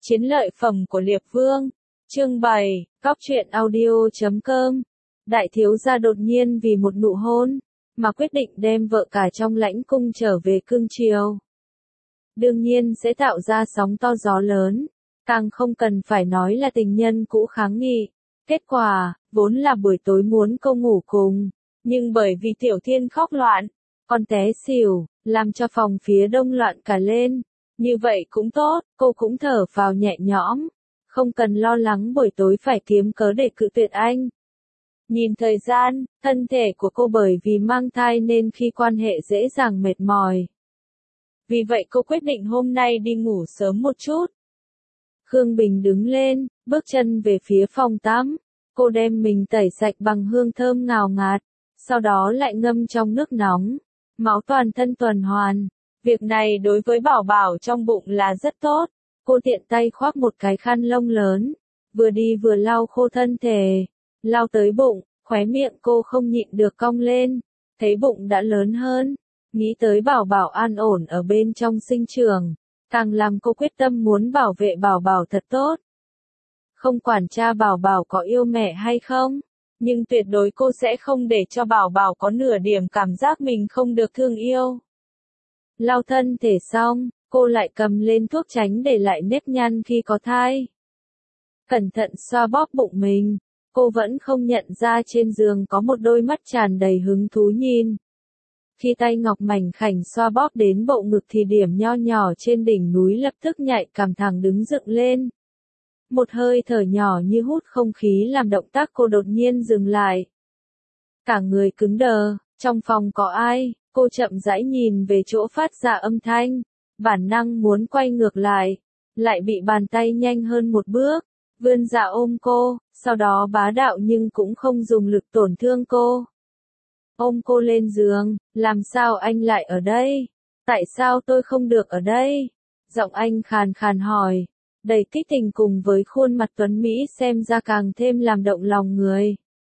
Chiến lợi phẩm của Liệp Vương. Chương 7, Cóc truyện audio.com. Đại thiếu gia đột nhiên vì một nụ hôn, mà quyết định đem vợ cả trong lãnh cung trở về cương triều. Đương nhiên sẽ tạo ra sóng to gió lớn, càng không cần phải nói là tình nhân cũ kháng nghị. Kết quả, vốn là buổi tối muốn cô ngủ cùng, nhưng bởi vì Tiểu Thiên khóc loạn, con té xỉu, làm cho phòng phía đông loạn cả lên. Như vậy cũng tốt, cô cũng thở phào nhẹ nhõm, không cần lo lắng buổi tối phải kiếm cớ để cự tuyệt anh. Nhìn thời gian, thân thể của cô bởi vì mang thai nên khi quan hệ dễ dàng mệt mỏi. Vì vậy cô quyết định hôm nay đi ngủ sớm một chút. Khương Bình đứng lên, bước chân về phía phòng tắm. Cô đem mình tẩy sạch bằng hương thơm ngào ngạt, sau đó lại ngâm trong nước nóng. Máu toàn thân tuần hoàn. Việc này đối với bảo bảo trong bụng là rất tốt. Cô tiện tay khoác một cái khăn lông lớn, vừa đi vừa lau khô thân thể. Lau tới bụng, khóe miệng cô không nhịn được cong lên, thấy bụng đã lớn hơn. Nghĩ tới bảo bảo an ổn ở bên trong sinh trường, càng làm cô quyết tâm muốn bảo vệ bảo bảo thật tốt. Không quản cha bảo bảo có yêu mẹ hay không, nhưng tuyệt đối cô sẽ không để cho bảo bảo có nửa điểm cảm giác mình không được thương yêu. Lau thân thể xong, cô lại cầm lên thuốc tránh để lại nếp nhăn khi có thai. Cẩn thận xoa bóp bụng mình, cô vẫn không nhận ra trên giường có một đôi mắt tràn đầy hứng thú nhìn. Khi tay ngọc mảnh khảnh xoa bóp đến bộ ngực thì điểm nho nhỏ trên đỉnh núi lập tức nhạy cảm thẳng đứng dựng lên. Một hơi thở nhỏ như hút không khí làm động tác cô đột nhiên dừng lại. Cả người cứng đờ, trong phòng có ai? Cô chậm rãi nhìn về chỗ phát ra âm thanh, bản năng muốn quay ngược lại bị bàn tay nhanh hơn một bước, vươn ra ôm cô, sau đó bá đạo nhưng cũng không dùng lực tổn thương cô. Ôm cô lên giường, làm sao anh lại ở đây? Tại sao tôi không được ở đây? Giọng anh khàn khàn hỏi, đầy kích tình cùng với khuôn mặt tuấn Mỹ xem ra càng thêm làm động lòng người.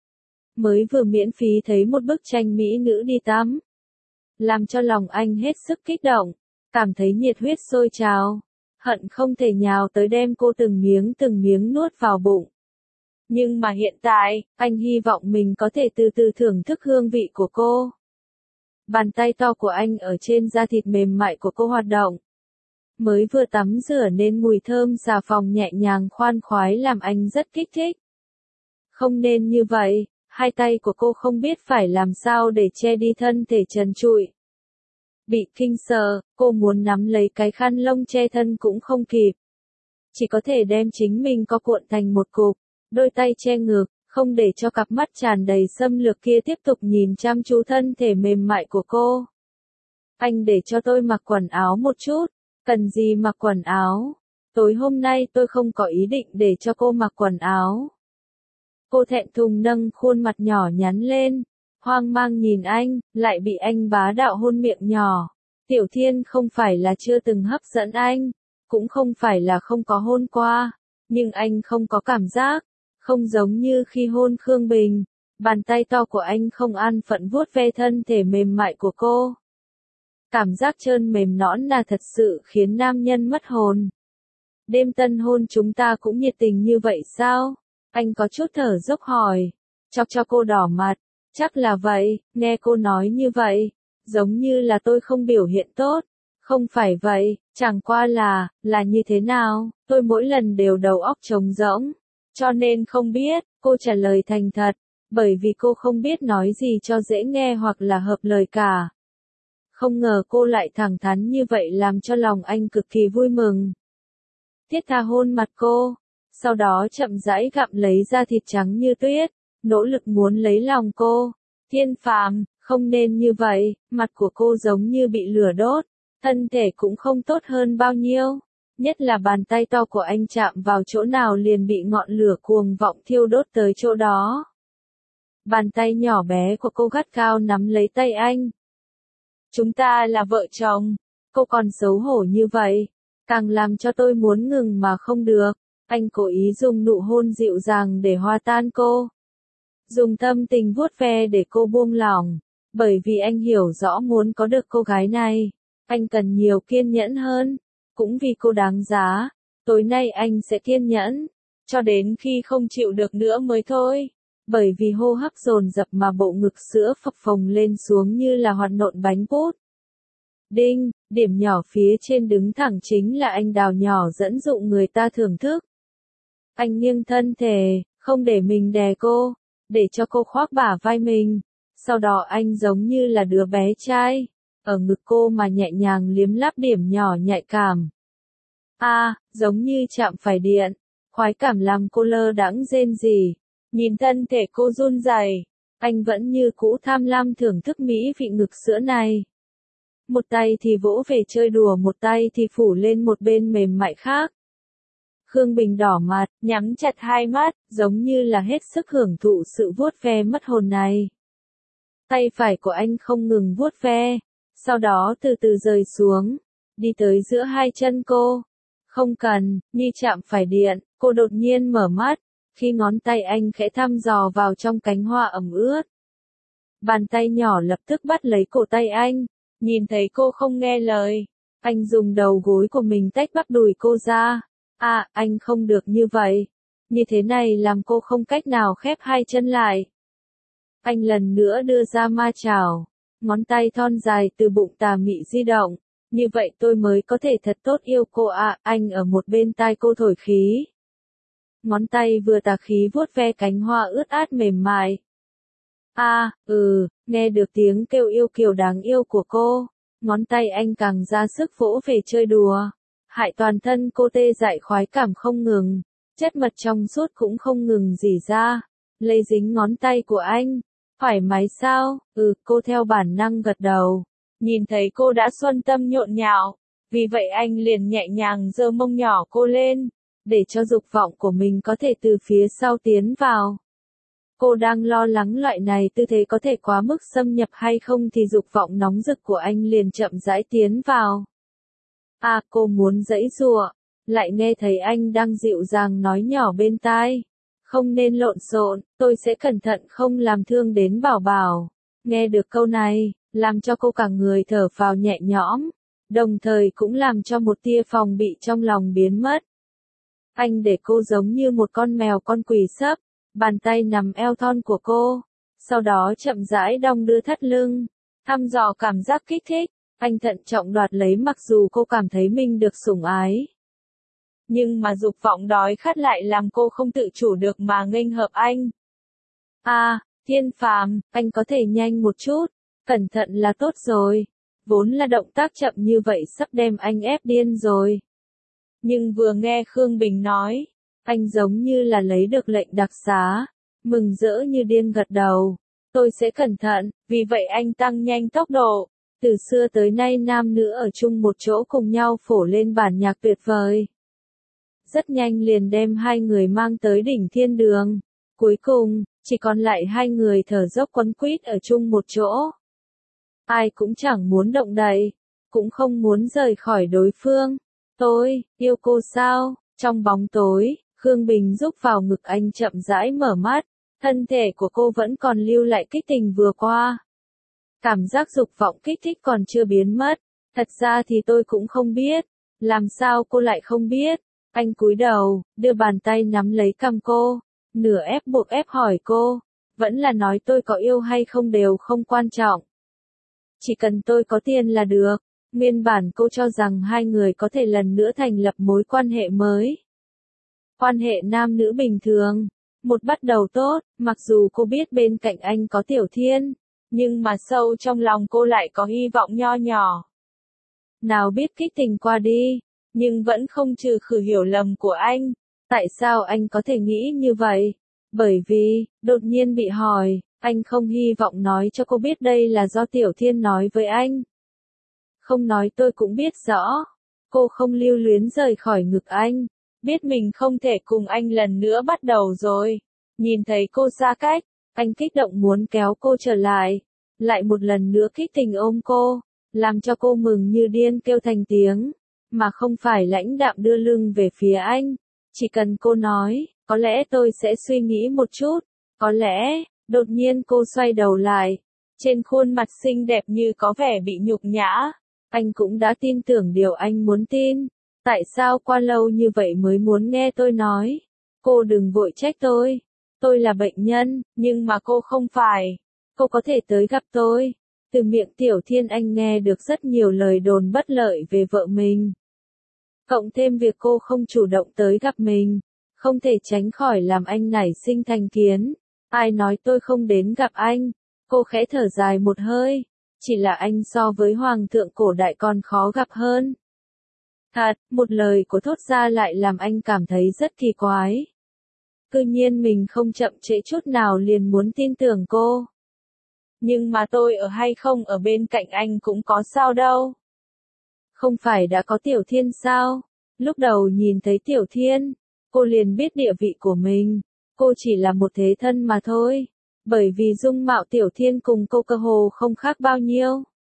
Mới vừa miễn phí thấy một bức tranh mỹ nữ đi tắm, làm cho lòng anh hết sức kích động, cảm thấy nhiệt huyết sôi trào, hận không thể nhào tới đem cô từng miếng nuốt vào bụng. Nhưng mà hiện tại, anh hy vọng mình có thể từ từ thưởng thức hương vị của cô. Bàn tay to của anh ở trên da thịt mềm mại của cô hoạt động. Mới vừa tắm rửa nên mùi thơm xà phòng nhẹ nhàng khoan khoái làm anh rất kích thích. Không nên như vậy. Hai tay của cô không biết phải làm sao để che đi thân thể trần trụi. Bị kinh sợ, cô muốn nắm lấy cái khăn lông che thân cũng không kịp. Chỉ có thể đem chính mình co cuộn thành một cục, đôi tay che ngực, không để cho cặp mắt tràn đầy xâm lược kia tiếp tục nhìn chăm chú thân thể mềm mại của cô. Anh để cho tôi mặc quần áo một chút, cần gì mặc quần áo? Tối hôm nay tôi không có ý định để cho cô mặc quần áo. Cô thẹn thùng nâng khuôn mặt nhỏ nhắn lên, hoang mang nhìn anh, lại bị anh bá đạo hôn miệng nhỏ. Tiểu Thiên không phải là chưa từng hấp dẫn anh, cũng không phải là không có hôn qua, nhưng anh không có cảm giác, không giống như khi hôn Khương Bình. Bàn tay to của anh không an phận vuốt ve thân thể mềm mại của cô. Cảm giác trơn mềm nõn là thật sự khiến nam nhân mất hồn. Đêm tân hôn chúng ta cũng nhiệt tình như vậy sao? Anh có chút thở dốc hỏi, chọc cho cô đỏ mặt, chắc là vậy, nghe cô nói như vậy, giống như là tôi không biểu hiện tốt, không phải vậy, chẳng qua là như thế nào, tôi mỗi lần đều đầu óc trống rỗng, cho nên không biết, cô trả lời thành thật, bởi vì cô không biết nói gì cho dễ nghe hoặc là hợp lời cả. Không ngờ cô lại thẳng thắn như vậy làm cho lòng anh cực kỳ vui mừng. Thiết tha hôn mặt cô. Sau đó chậm rãi gặm lấy da thịt trắng như tuyết, nỗ lực muốn lấy lòng cô. Thiên Phàm, không nên như vậy, mặt của cô giống như bị lửa đốt, thân thể cũng không tốt hơn bao nhiêu. Nhất là bàn tay to của anh chạm vào chỗ nào liền bị ngọn lửa cuồng vọng thiêu đốt tới chỗ đó. Bàn tay nhỏ bé của cô gắt gao nắm lấy tay anh. Chúng ta là vợ chồng, cô còn xấu hổ như vậy, càng làm cho tôi muốn ngừng mà không được. Anh cố ý dùng nụ hôn dịu dàng để hòa tan cô. Dùng tâm tình vuốt ve để cô buông lỏng. Bởi vì anh hiểu rõ muốn có được cô gái này, anh cần nhiều kiên nhẫn hơn. Cũng vì cô đáng giá, Tối nay anh sẽ kiên nhẫn, cho đến khi không chịu được nữa mới thôi. Bởi vì hô hấp dồn dập mà bộ ngực sữa phập phồng lên xuống như là hoạt nộn bánh bút. Đinh, điểm nhỏ phía trên đứng thẳng chính là anh đào nhỏ dẫn dụ người ta thưởng thức. Anh nghiêng thân thể, không để mình đè cô, để cho cô khoác bả vai mình. Sau đó anh giống như là đứa bé trai, ở ngực cô mà nhẹ nhàng liếm láp điểm nhỏ nhạy cảm. Giống như chạm phải điện, khoái cảm làm cô lơ đãng rên rỉ. Nhìn thân thể cô run rẩy, anh vẫn như cũ tham lam thưởng thức mỹ vị ngực sữa này. Một tay thì vỗ về chơi đùa, một tay thì phủ lên một bên mềm mại khác. Khương Bình đỏ mặt, nhắm chặt hai mắt, giống như là hết sức hưởng thụ sự vuốt ve mất hồn này. Tay phải của anh không ngừng vuốt ve, sau đó từ từ rời xuống, đi tới giữa hai chân cô. Không cần, như chạm phải điện, cô đột nhiên mở mắt, khi ngón tay anh khẽ thăm dò vào trong cánh hoa ẩm ướt. Bàn tay nhỏ lập tức bắt lấy cổ tay anh, nhìn thấy cô không nghe lời, anh dùng đầu gối của mình tách bắp đùi cô ra. Anh không được như vậy. Như thế này làm cô không cách nào khép hai chân lại. Anh lần nữa đưa ra ma chảo, ngón tay thon dài từ bụng tà mị di động. Như vậy tôi mới có thể thật tốt yêu cô anh ở một bên tai cô thổi khí. Ngón tay vừa tà khí vuốt ve cánh hoa ướt át mềm mại. Nghe được tiếng kêu yêu kiều đáng yêu của cô, ngón tay anh càng ra sức vỗ về chơi đùa. Hại toàn thân cô tê dại khoái cảm không ngừng, chất mật trong suốt cũng không ngừng rỉ ra, lấy dính ngón tay của anh. Thoải mái sao? Cô theo bản năng gật đầu. Nhìn thấy cô đã xuân tâm nhộn nhạo, vì vậy anh liền nhẹ nhàng giơ mông nhỏ cô lên, để cho dục vọng của mình có thể từ phía sau tiến vào. Cô đang lo lắng loại này tư thế có thể quá mức xâm nhập hay không thì dục vọng nóng rực của anh liền chậm rãi tiến vào. Cô muốn giãy giụa, lại nghe thấy anh đang dịu dàng nói nhỏ bên tai. Không nên lộn xộn, tôi sẽ cẩn thận không làm thương đến bảo bảo. Nghe được câu này, làm cho cô cả người thở phào nhẹ nhõm, đồng thời cũng làm cho một tia phòng bị trong lòng biến mất. Anh để cô giống như một con mèo con quỳ sấp, bàn tay nằm eo thon của cô, sau đó chậm rãi đong đưa thắt lưng, thăm dò cảm giác kích thích. Anh thận trọng đoạt lấy mặc dù cô cảm thấy mình được sủng ái. Nhưng mà dục vọng đói khát lại làm cô không tự chủ được mà nghênh hợp anh. Thiên Phàm, anh có thể nhanh một chút, cẩn thận là tốt rồi. Vốn là động tác chậm như vậy sắp đem anh ép điên rồi. Nhưng vừa nghe Khương Bình nói, anh giống như là lấy được lệnh đặc xá, mừng rỡ như điên gật đầu. Tôi sẽ cẩn thận, vì vậy anh tăng nhanh tốc độ. Từ xưa tới nay nam nữ ở chung một chỗ cùng nhau phổ lên bản nhạc tuyệt vời. Rất nhanh liền đem hai người mang tới đỉnh thiên đường. Cuối cùng, chỉ còn lại hai người thở dốc quấn quýt ở chung một chỗ. Ai cũng chẳng muốn động đậy, cũng không muốn rời khỏi đối phương. Tôi, yêu cô sao? Trong bóng tối, Khương Bình rúc vào ngực anh chậm rãi mở mắt. Thân thể của cô vẫn còn lưu lại kích tình vừa qua. Cảm giác dục vọng kích thích còn chưa biến mất. Thật ra thì tôi cũng không biết. Làm sao cô lại không biết? Anh cúi đầu, đưa bàn tay nắm lấy cằm cô, nửa ép buộc ép hỏi cô. Vẫn là nói tôi có yêu hay không đều không quan trọng. Chỉ cần tôi có tiền là được. Nguyên bản cô cho rằng hai người có thể lần nữa thành lập mối quan hệ mới. Quan hệ nam nữ bình thường. Một bắt đầu tốt, mặc dù cô biết bên cạnh anh có Tiểu Thiên. Nhưng mà sâu trong lòng cô lại có hy vọng nho nhỏ. Nào biết kích tình qua đi, nhưng vẫn không trừ khử hiểu lầm của anh. Tại sao anh có thể nghĩ như vậy? Bởi vì, đột nhiên bị hỏi, anh không hy vọng nói cho cô biết đây là do Tiểu Thiên nói với anh. Không nói tôi cũng biết rõ. Cô không lưu luyến rời khỏi ngực anh. Biết mình không thể cùng anh lần nữa bắt đầu rồi. Nhìn thấy cô xa cách, anh kích động muốn kéo cô trở lại. Lại một lần nữa kích tình ôm cô, làm cho cô mừng như điên kêu thành tiếng, mà không phải lãnh đạm đưa lưng về phía anh. Chỉ cần cô nói, có lẽ tôi sẽ suy nghĩ một chút, có lẽ, đột nhiên cô xoay đầu lại. Trên khuôn mặt xinh đẹp như có vẻ bị nhục nhã, anh cũng đã tin tưởng điều anh muốn tin. Tại sao qua lâu như vậy mới muốn nghe tôi nói? Cô đừng vội trách tôi. Tôi là bệnh nhân, nhưng mà cô không phải. Cô có thể tới gặp tôi. Từ miệng Tiểu Thiên anh nghe được rất nhiều lời đồn bất lợi về vợ mình. Cộng thêm việc cô không chủ động tới gặp mình, không thể tránh khỏi làm anh nảy sinh thành kiến. Ai nói tôi không đến gặp anh? Cô khẽ thở dài một hơi. Chỉ là anh so với hoàng thượng cổ đại còn khó gặp hơn. Thật, một lời của thốt ra lại làm anh cảm thấy rất kỳ quái. Cư nhiên mình không chậm trễ chút nào liền muốn tin tưởng cô. Nhưng mà tôi ở hay không ở bên cạnh anh cũng có sao đâu. Không phải đã có Tiểu Thiên sao? Lúc đầu nhìn thấy Tiểu Thiên, cô liền biết địa vị của mình. Cô chỉ là một thế thân mà thôi. Bởi vì dung mạo Tiểu Thiên cùng cô cơ hồ không khác bao nhiêu.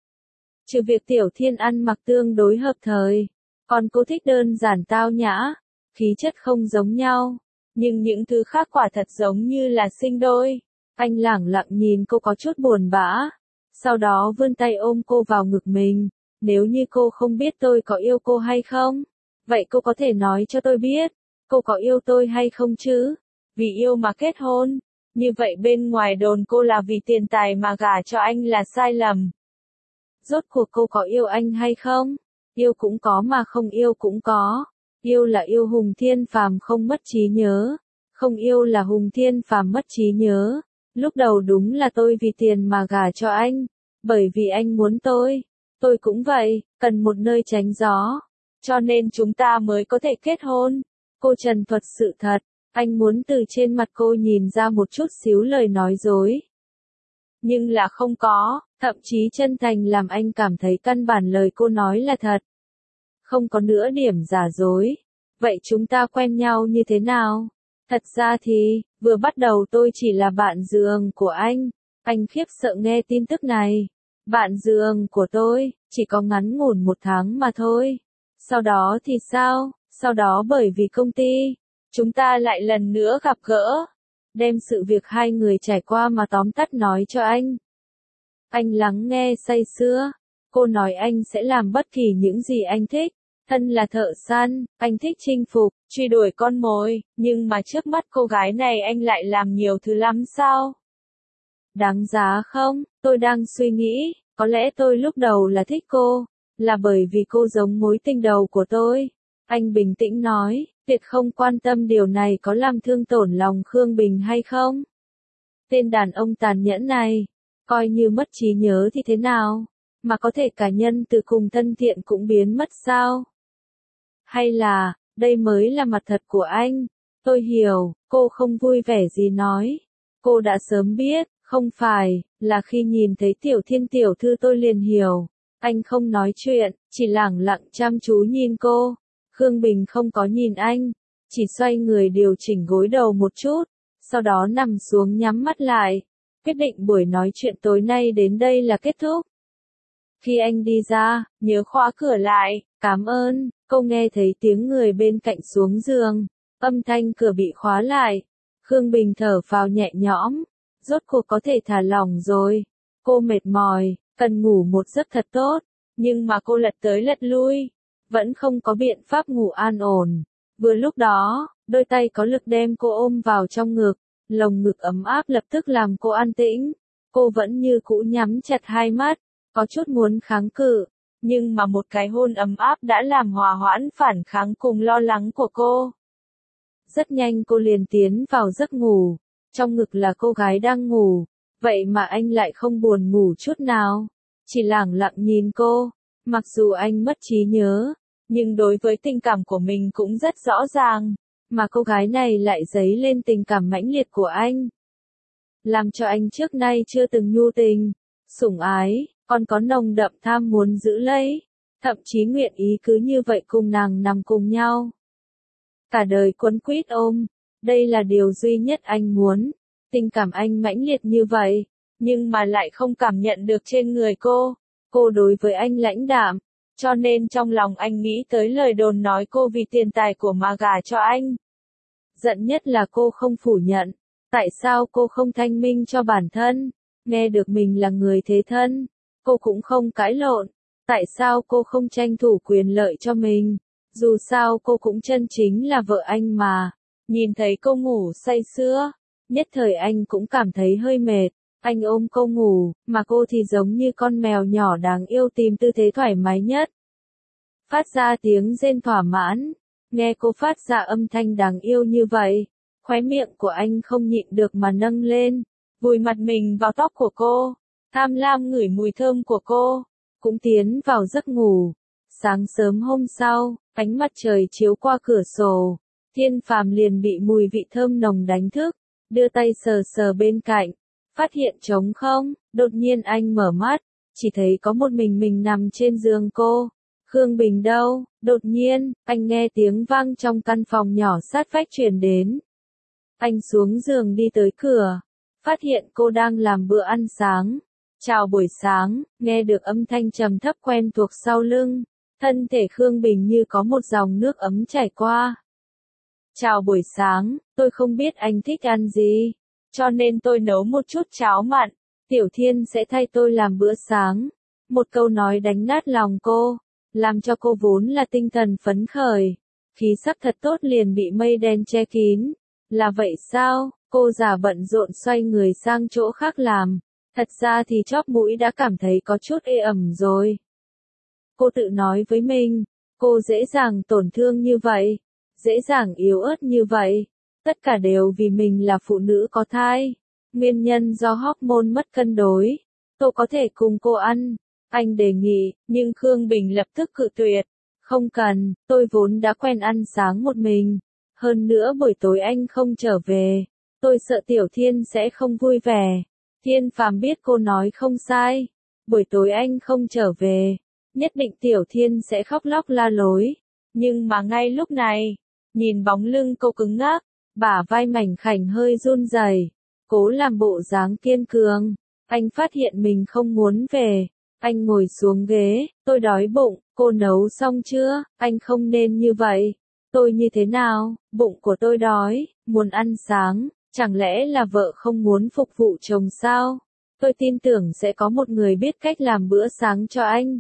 Trừ việc Tiểu Thiên ăn mặc tương đối hợp thời. Còn cô thích đơn giản tao nhã, khí chất không giống nhau. Nhưng những thứ khác quả thật giống như là sinh đôi. Anh lẳng lặng nhìn cô có chút buồn bã. Sau đó vươn tay ôm cô vào ngực mình. Nếu như cô không biết tôi có yêu cô hay không, vậy cô có thể nói cho tôi biết, cô có yêu tôi hay không chứ? Vì yêu mà kết hôn. Như vậy bên ngoài đồn cô là vì tiền tài mà gả cho anh là sai lầm. Rốt cuộc cô có yêu anh hay không? Yêu cũng có mà không yêu cũng có. Yêu là yêu Hùng Thiên Phàm không mất trí nhớ. Không yêu là Hùng Thiên Phàm mất trí nhớ. Lúc đầu đúng là tôi vì tiền mà gả cho anh. Bởi vì anh muốn tôi. Tôi cũng vậy, cần một nơi tránh gió. Cho nên chúng ta mới có thể kết hôn. Cô trần thuật sự thật. Anh muốn từ trên mặt cô nhìn ra một chút xíu lời nói dối. Nhưng là không có, thậm chí chân thành làm anh cảm thấy căn bản lời cô nói là thật. Không có nửa điểm giả dối. Vậy chúng ta quen nhau như thế nào? Thật ra thì, vừa bắt đầu tôi chỉ là bạn giường của anh. Anh khiếp sợ nghe tin tức này. Bạn giường của tôi, chỉ có ngắn ngủn 1 tháng mà thôi. Sau đó thì sao? Sau đó bởi vì công ty, chúng ta lại lần nữa gặp gỡ. Đem sự việc hai người trải qua mà tóm tắt nói cho anh. Anh lắng nghe say sưa. Cô nói anh sẽ làm bất kỳ những gì anh thích. Thân là thợ săn, anh thích chinh phục, truy đuổi con mồi. Nhưng mà trước mắt cô gái này anh lại làm nhiều thứ lắm sao? Đáng giá không? Tôi đang suy nghĩ. Có lẽ tôi lúc đầu là thích cô. Là bởi vì cô giống mối tình đầu của tôi. Anh bình tĩnh nói. Việc không quan tâm điều này có làm thương tổn lòng Khương Bình hay không? Tên đàn ông tàn nhẫn này, coi như mất trí nhớ thì thế nào? Mà có thể cả nhân từ cùng thân thiện cũng biến mất sao? Hay là, đây mới là mặt thật của anh? Tôi hiểu, cô không vui vẻ gì nói. Cô đã sớm biết, không phải, là khi nhìn thấy Tiểu Thiên tiểu thư tôi liền hiểu. Anh không nói chuyện, chỉ lẳng lặng chăm chú nhìn cô. Khương Bình không có nhìn anh, chỉ xoay người điều chỉnh gối đầu một chút, sau đó nằm xuống nhắm mắt lại. Quyết định buổi nói chuyện tối nay đến đây là kết thúc. Khi anh đi ra, nhớ khóa cửa lại, cảm ơn, cô nghe thấy tiếng người bên cạnh xuống giường, âm thanh cửa bị khóa lại. Khương Bình thở phào nhẹ nhõm, rốt cuộc có thể thả lỏng rồi. Cô mệt mỏi, cần ngủ một giấc thật tốt, nhưng mà cô lật tới lật lui, vẫn không có biện pháp ngủ an ổn. Vừa lúc đó, đôi tay có lực đem cô ôm vào trong ngực, lồng ngực ấm áp lập tức làm cô an tĩnh. Cô vẫn như cũ nhắm chặt hai mắt, có chút muốn kháng cự, nhưng mà một cái hôn ấm áp đã làm hòa hoãn phản kháng cùng lo lắng của cô. Rất nhanh cô liền tiến vào giấc ngủ, trong ngực là cô gái đang ngủ, vậy mà anh lại không buồn ngủ chút nào, chỉ lẳng lặng nhìn cô. Mặc dù anh mất trí nhớ, nhưng đối với tình cảm của mình cũng rất rõ ràng, mà cô gái này lại dấy lên tình cảm mãnh liệt của anh. Làm cho anh trước nay chưa từng nhu tình, sủng ái, còn có nồng đậm tham muốn giữ lấy, thậm chí nguyện ý cứ như vậy cùng nàng nằm cùng nhau. Cả đời quấn quýt ôm, đây là điều duy nhất anh muốn, tình cảm anh mãnh liệt như vậy, nhưng mà lại không cảm nhận được trên người cô. Cô đối với anh lãnh đạm, cho nên trong lòng anh nghĩ tới lời đồn nói cô vì tiền tài của mà gả cho anh. Giận nhất là cô không phủ nhận, tại sao cô không thanh minh cho bản thân, nghe được mình là người thế thân, cô cũng không cãi lộn, tại sao cô không tranh thủ quyền lợi cho mình, Dù sao cô cũng chân chính là vợ anh mà. Nhìn thấy cô ngủ say sưa, nhất thời anh cũng cảm thấy hơi mệt. Anh ôm cô ngủ, mà cô thì giống như con mèo nhỏ đáng yêu tìm tư thế thoải mái nhất. Phát ra tiếng rên thỏa mãn, nghe cô phát ra âm thanh đáng yêu như vậy, khóe miệng của anh không nhịn được mà nâng lên, vùi mặt mình vào tóc của cô, tham lam ngửi mùi thơm của cô, cũng tiến vào giấc ngủ. Sáng sớm hôm sau, ánh mặt trời chiếu qua cửa sổ, Thiên Phàm liền bị mùi vị thơm nồng đánh thức, đưa tay sờ sờ bên cạnh, phát hiện trống không, đột nhiên anh mở mắt, chỉ thấy có một mình nằm trên giường cô. Khương Bình đâu? Đột nhiên, anh nghe tiếng vang trong căn phòng nhỏ sát vách truyền đến. Anh xuống giường đi tới cửa, phát hiện cô đang làm bữa ăn sáng. Chào buổi sáng, nghe được âm thanh trầm thấp quen thuộc sau lưng, thân thể Khương Bình như có một dòng nước ấm chảy qua. Chào buổi sáng, tôi không biết anh thích ăn gì, cho nên tôi nấu một chút cháo mặn, Tiểu Thiên sẽ thay tôi làm bữa sáng. Một câu nói đánh nát lòng cô, làm cho cô vốn là tinh thần phấn khởi, khí sắc thật tốt liền bị mây đen che kín. Là vậy sao? Cô già bận rộn xoay người sang chỗ khác làm, thật ra thì chóp mũi đã cảm thấy có chút ê ẩm rồi. Cô tự nói với mình, cô dễ dàng tổn thương như vậy, dễ dàng yếu ớt như vậy, tất cả đều vì mình là phụ nữ có thai, nguyên nhân do hormone mất cân đối. Tôi có thể cùng cô ăn, anh đề nghị, nhưng Khương Bình lập tức cự tuyệt. Không cần, tôi vốn đã quen ăn sáng một mình. Hơn nữa buổi tối anh không trở về, tôi sợ Tiểu Thiên sẽ không vui vẻ. Thiên Phàm biết cô nói không sai. Buổi tối anh không trở về, nhất định Tiểu Thiên sẽ khóc lóc la lối. Nhưng mà ngay lúc này, nhìn bóng lưng cô cứng ngắc, bả vai mảnh khảnh hơi run rẩy, cố làm bộ dáng kiên cường. Anh phát hiện mình không muốn về. Anh ngồi xuống ghế, tôi đói bụng, cô nấu xong chưa? Anh không nên như vậy. Tôi như thế nào? Bụng của tôi đói, muốn ăn sáng, chẳng lẽ là vợ không muốn phục vụ chồng sao? Tôi tin tưởng sẽ có một người biết cách làm bữa sáng cho anh.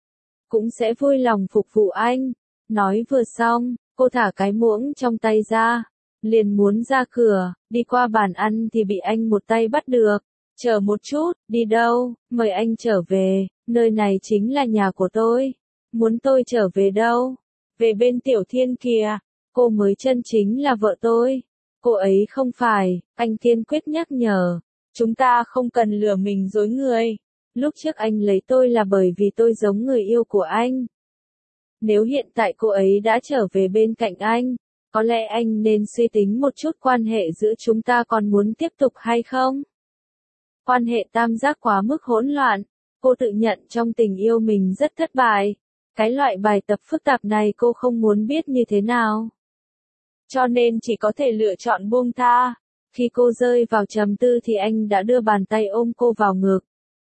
Cũng sẽ vui lòng phục vụ anh. Nói vừa xong, cô thả cái muỗng trong tay ra, liền muốn ra cửa, đi qua bàn ăn thì bị anh một tay bắt được. Chờ một chút, đi đâu? Mời anh trở về, nơi này chính là nhà của tôi. Muốn tôi trở về đâu? Về bên Tiểu Thiên kìa, cô mới chân chính là vợ tôi. Cô ấy không phải, anh kiên quyết nhắc nhở. Chúng ta không cần lừa mình dối người. Lúc trước anh lấy tôi là bởi vì tôi giống người yêu của anh. Nếu hiện tại cô ấy đã trở về bên cạnh anh, có lẽ anh nên suy tính một chút quan hệ giữa chúng ta còn muốn tiếp tục hay không? Quan hệ tam giác quá mức hỗn loạn, cô tự nhận trong tình yêu mình rất thất bại. Cái loại bài tập phức tạp này cô không muốn biết như thế nào. Cho nên chỉ có thể lựa chọn buông tha. Khi cô rơi vào trầm tư thì anh đã đưa bàn tay ôm cô vào ngực.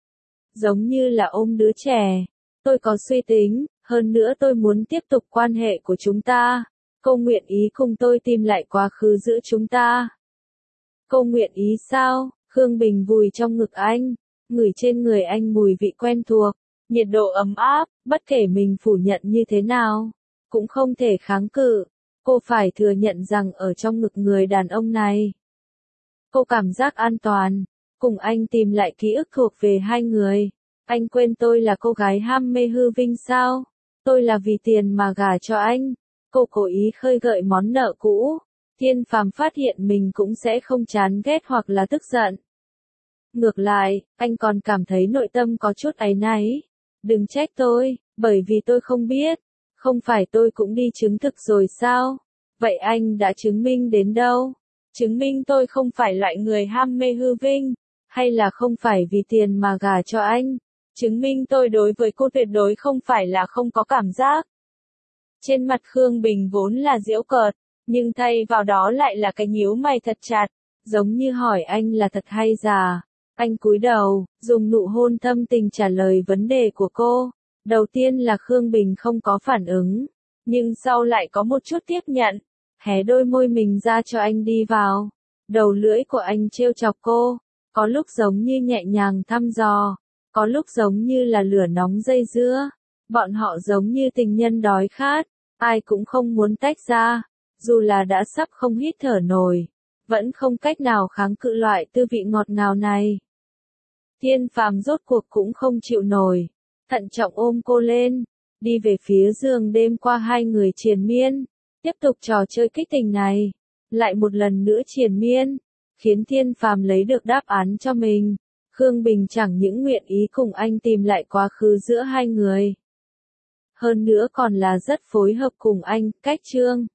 Giống như là ôm đứa trẻ. Tôi có suy tính, hơn nữa tôi muốn tiếp tục quan hệ của chúng ta. Cô nguyện ý cùng tôi tìm lại quá khứ giữa chúng ta. Cô nguyện ý sao? Khương Bình vùi trong ngực anh, ngửi trên người anh mùi vị quen thuộc, nhiệt độ ấm áp, bất kể mình phủ nhận như thế nào, cũng không thể kháng cự. Cô phải thừa nhận rằng ở trong ngực người đàn ông này, cô cảm giác an toàn, cùng anh tìm lại ký ức thuộc về hai người. Anh quên tôi là cô gái ham mê hư vinh sao? Tôi là vì tiền mà gả cho anh. Cô cố ý khơi gợi món nợ cũ. Thiên Phàm phát hiện mình cũng sẽ không chán ghét hoặc là tức giận. Ngược lại, anh còn cảm thấy nội tâm có chút áy náy. Đừng trách tôi, bởi vì tôi không biết. Không phải tôi cũng đi chứng thực rồi sao? Vậy anh đã chứng minh đến đâu? Chứng minh tôi không phải loại người ham mê hư vinh, hay là không phải vì tiền mà gả cho anh? Chứng minh tôi đối với cô tuyệt đối không phải là không có cảm giác. Trên mặt Khương Bình vốn là giễu cợt, nhưng thay vào đó lại là cái nhíu mày thật chặt, giống như hỏi anh là thật hay giả. Anh cúi đầu, dùng nụ hôn thâm tình trả lời vấn đề của cô. Đầu tiên là Khương Bình không có phản ứng, nhưng sau lại có một chút tiếp nhận, hé đôi môi mình ra cho anh đi vào. Đầu lưỡi của anh trêu chọc cô, có lúc giống như nhẹ nhàng thăm dò, có lúc giống như là lửa nóng dây dưa. Bọn họ giống như tình nhân đói khát, ai cũng không muốn tách ra, dù là đã sắp không hít thở nổi, vẫn không cách nào kháng cự loại tư vị ngọt ngào này. Thiên Phàm rốt cuộc cũng không chịu nổi, thận trọng ôm cô lên, đi về phía giường đêm qua hai người triền miên, tiếp tục trò chơi kích tình này, lại một lần nữa triền miên, khiến Thiên Phàm lấy được đáp án cho mình. Khương Bình chẳng những nguyện ý cùng anh tìm lại quá khứ giữa hai người, hơn nữa còn là rất phối hợp cùng anh, cách chương.